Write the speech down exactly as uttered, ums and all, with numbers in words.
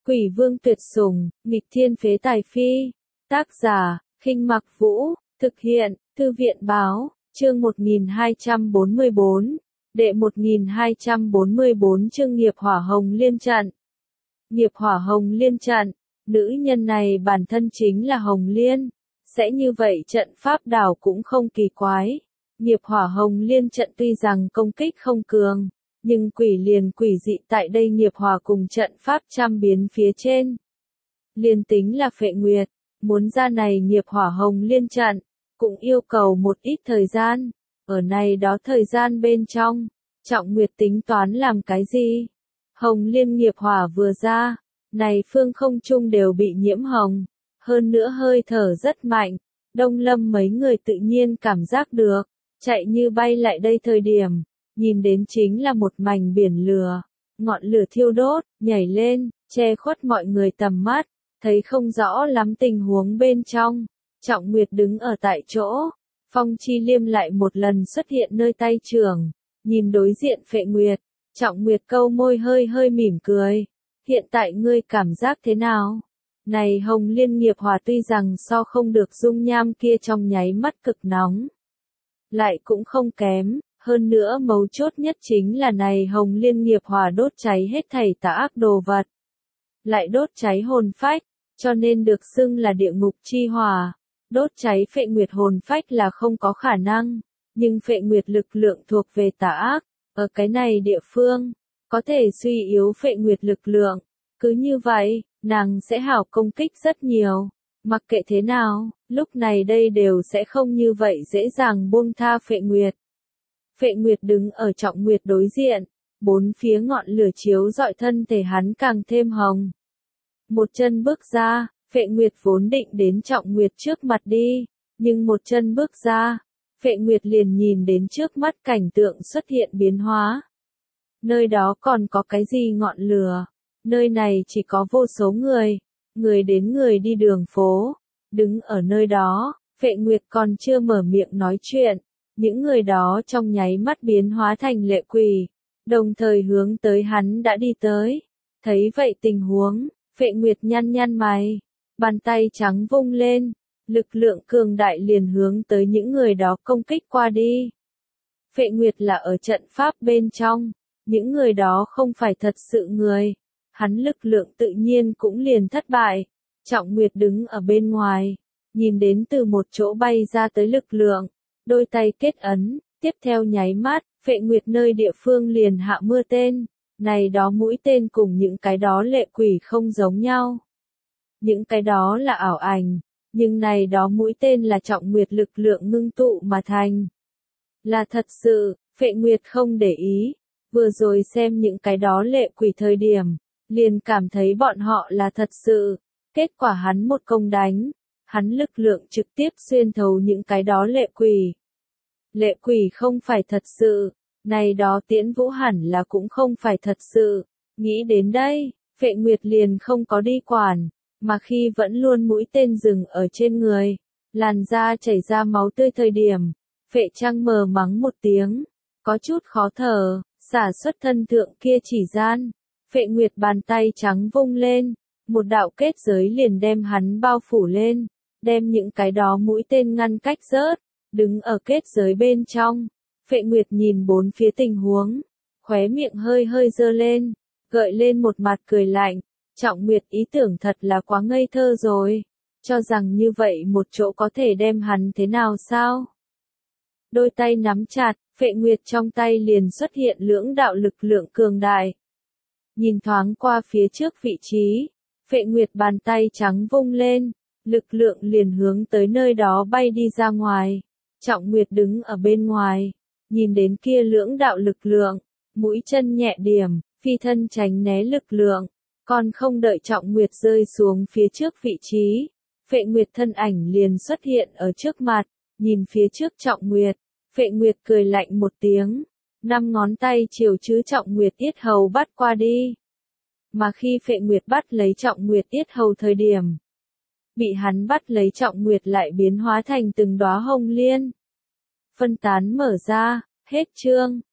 Quỷ vương tuyệt sủng, nghịch thiên phế tài phi. Tác giả, Khinh Mặc Vũ, thực hiện, Thư viện báo, chương một nghìn hai trăm bốn mươi bốn, đệ một nghìn hai trăm bốn mươi bốn chương nghiệp hỏa hồng liên trận. Nghiệp hỏa hồng liên trận, nữ nhân này bản thân chính là hồng liên, sẽ như vậy trận pháp đảo cũng không kỳ quái. Nghiệp hỏa hồng liên trận tuy rằng công kích không cường, nhưng quỷ liền quỷ dị tại đây nghiệp hỏa cùng trận pháp trăm biến phía trên. Liên tính là Phệ Nguyệt, muốn ra này nghiệp hỏa hồng liên trận, cũng yêu cầu một ít thời gian. Ở này đó thời gian bên trong, Trọng Nguyệt tính toán làm cái gì? Hồng liên nghiệp hỏa vừa ra, này phương không trung đều bị nhiễm hồng, hơn nữa hơi thở rất mạnh. Đông Lâm mấy người tự nhiên cảm giác được, chạy như bay lại đây thời điểm, nhìn đến chính là một mảnh biển lửa, ngọn lửa thiêu đốt, nhảy lên, che khuất mọi người tầm mắt, thấy không rõ lắm tình huống bên trong. Trọng Nguyệt đứng ở tại chỗ, Phong Chi Liêm lại một lần xuất hiện nơi tay trưởng, nhìn đối diện Phệ Nguyệt, Trọng Nguyệt câu môi hơi hơi mỉm cười, hiện tại ngươi cảm giác thế nào? Này hồng liên nghiệp hỏa tuy rằng so không được dung nham kia trong nháy mắt cực nóng, lại cũng không kém, hơn nữa mấu chốt nhất chính là này hồng liên nghiệp hỏa đốt cháy hết thảy tà ác đồ vật, lại đốt cháy hồn phách, cho nên được xưng là địa ngục chi hỏa. Đốt cháy Phệ Nguyệt hồn phách là không có khả năng, nhưng Phệ Nguyệt lực lượng thuộc về tà ác, ở cái này địa phương, có thể suy yếu Phệ Nguyệt lực lượng, cứ như vậy, nàng sẽ hảo công kích rất nhiều. Mặc kệ thế nào, lúc này đây đều sẽ không như vậy dễ dàng buông tha Phệ Nguyệt. Phệ Nguyệt đứng ở Trọng Nguyệt đối diện, bốn phía ngọn lửa chiếu rọi thân thể hắn càng thêm hồng. Một chân bước ra, Phệ Nguyệt vốn định đến Trọng Nguyệt trước mặt đi, nhưng một chân bước ra, Phệ Nguyệt liền nhìn đến trước mắt cảnh tượng xuất hiện biến hóa. Nơi đó còn có cái gì ngọn lửa? Nơi này chỉ có vô số người, người đến người đi đường phố, đứng ở nơi đó, Phệ Nguyệt còn chưa mở miệng nói chuyện, những người đó trong nháy mắt biến hóa thành lệ quỷ, đồng thời hướng tới hắn đã đi tới. Thấy vậy tình huống, Phệ Nguyệt nhăn nhăn mày, bàn tay trắng vung lên, lực lượng cường đại liền hướng tới những người đó công kích qua đi. Phệ Nguyệt là ở trận pháp bên trong, những người đó không phải thật sự người, hắn lực lượng tự nhiên cũng liền thất bại. Trọng Nguyệt đứng ở bên ngoài, nhìn đến từ một chỗ bay ra tới lực lượng, đôi tay kết ấn, tiếp theo nháy mắt, Phệ Nguyệt nơi địa phương liền hạ mưa tên, này đó mũi tên cùng những cái đó lệ quỷ không giống nhau. Những cái đó là ảo ảnh, nhưng này đó mũi tên là Trọng Nguyệt lực lượng ngưng tụ mà thành. Là thật sự, Phệ Nguyệt không để ý, vừa rồi xem những cái đó lệ quỷ thời điểm, liền cảm thấy bọn họ là thật sự, kết quả hắn một công đánh, hắn lực lượng trực tiếp xuyên thấu những cái đó lệ quỷ. Lệ quỷ không phải thật sự, này đó Tiễn Vũ hẳn là cũng không phải thật sự, nghĩ đến đây, Phệ Nguyệt liền không có đi quản, mà khi vẫn luôn mũi tên dừng ở trên người, làn da chảy ra máu tươi thời điểm, Phệ Trăng mờ mắng một tiếng, có chút khó thở, xả xuất thân thượng kia chỉ gian, Phệ Nguyệt bàn tay trắng vung lên, một đạo kết giới liền đem hắn bao phủ lên, đem những cái đó mũi tên ngăn cách rớt, đứng ở kết giới bên trong. Phệ Nguyệt nhìn bốn phía tình huống, khóe miệng hơi hơi dơ lên, gợi lên một mặt cười lạnh. Trọng Nguyệt ý tưởng thật là quá ngây thơ rồi, cho rằng như vậy một chỗ có thể đem hắn thế nào sao? Đôi tay nắm chặt, Phệ Nguyệt trong tay liền xuất hiện lưỡng đạo lực lượng cường đại. Nhìn thoáng qua phía trước vị trí, Phệ Nguyệt bàn tay trắng vung lên, lực lượng liền hướng tới nơi đó bay đi ra ngoài. Trọng Nguyệt đứng ở bên ngoài, nhìn đến kia lưỡng đạo lực lượng, mũi chân nhẹ điểm, phi thân tránh né lực lượng, còn không đợi Trọng Nguyệt rơi xuống phía trước vị trí, Phệ Nguyệt thân ảnh liền xuất hiện ở trước mặt, nhìn phía trước Trọng Nguyệt, Phệ Nguyệt cười lạnh một tiếng, năm ngón tay chiều chữ Trọng Nguyệt yết hầu bắt qua đi. Mà khi Phệ Nguyệt bắt lấy Trọng Nguyệt yết hầu thời điểm, bị hắn bắt lấy Trọng Nguyệt lại biến hóa thành từng đóa hồng liên. Phân tán mở ra, hết chương.